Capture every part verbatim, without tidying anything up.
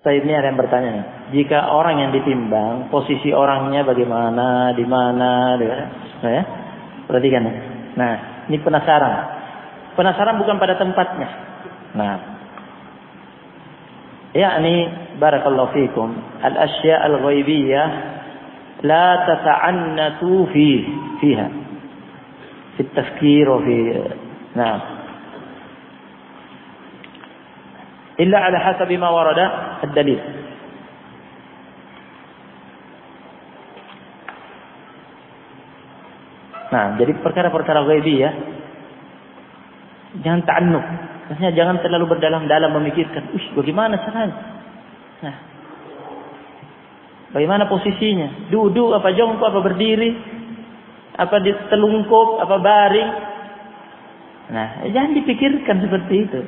Baik, ini ada yang bertanya nih. Jika orang yang ditimbang, posisi orangnya bagaimana, di mana, ya? Perhatikan. Nah, ini penasaran. Penasaran bukan pada tempatnya. Nah, yakni barakallahu fikum, al-asya' al-ghaibiyah la tata'annatu fi fiha. Fi at-tafkir wa fi nah. Illa ala hasabi ma warada ad-dalil. Nah, jadi perkara-perkara ghaibiyah jangan ta'annuf. Maksudnya jangan terlalu berdalam-dalam memikirkan, "Ush, bagaimana caranya?" Nah, bagaimana posisinya? Duduk apa jongkok apa berdiri? Apa ditelungkup apa baring? Nah, jangan dipikirkan seperti itu.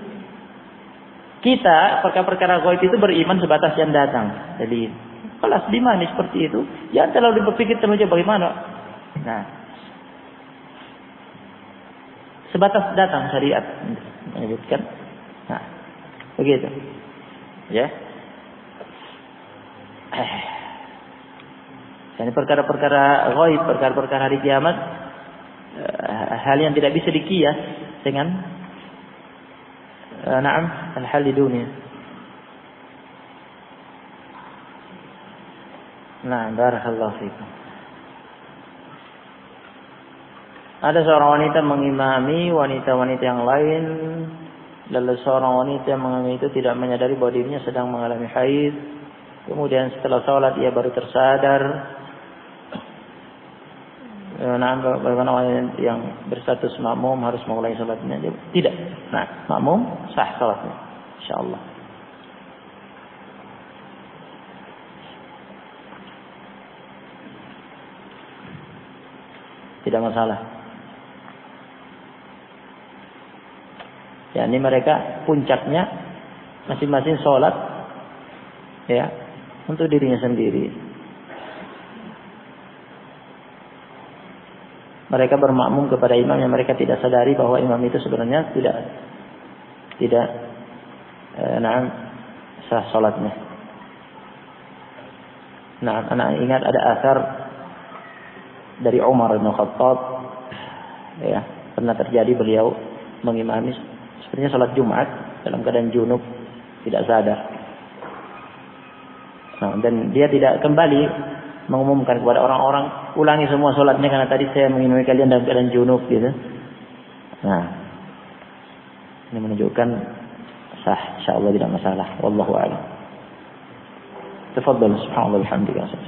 Kita perkara-perkara gaib itu beriman sebatas yang datang. Jadi, kelas di mana seperti itu? Jangan terlalu berpikir terlalu jauh bagaimana. Nah, sebatas datang syariat menyebutkan. Nah, begitu. Ya. Eh. Ini perkara-perkara gaib, perkara-perkara hari kiamat, hal yang tidak bisa dikias dengan na'am al-hal di dunia. Nah, barakallahu fikum. Ada seorang wanita mengimami wanita-wanita yang lain, lalu seorang wanita yang mengimami itu tidak menyadari bahwa dirinya sedang mengalami haid. Kemudian setelah sholat ia baru tersadar. Nah, bagaimana orang yang berstatus makmum harus mengulangi sholatnya? Tidak. Nah, makmum sah sholatnya, insyaallah. Tidak masalah. Ya, ini mereka puncaknya masing-masing sholat, ya, untuk dirinya sendiri. Mereka bermakmum kepada imam yang mereka tidak sadari bahwa imam itu sebenarnya tidak tidak eh, nah, sah salatnya. Nah, anak ingat ada asar dari Umar bin Khattab, ya, pernah terjadi beliau mengimami sebenarnya salat Jumat dalam keadaan junub, tidak sadar. Nah, dan dia tidak kembali mengumumkan kepada orang-orang, ulangi semua sholatnya karena tadi saya mengimami kalian dalam keadaan junub, gitu. Nah, ini menunjukkan sah, insyaallah tidak masalah. Wallahu a'lam. Tafadhal, subhanallah, alhamdulillah.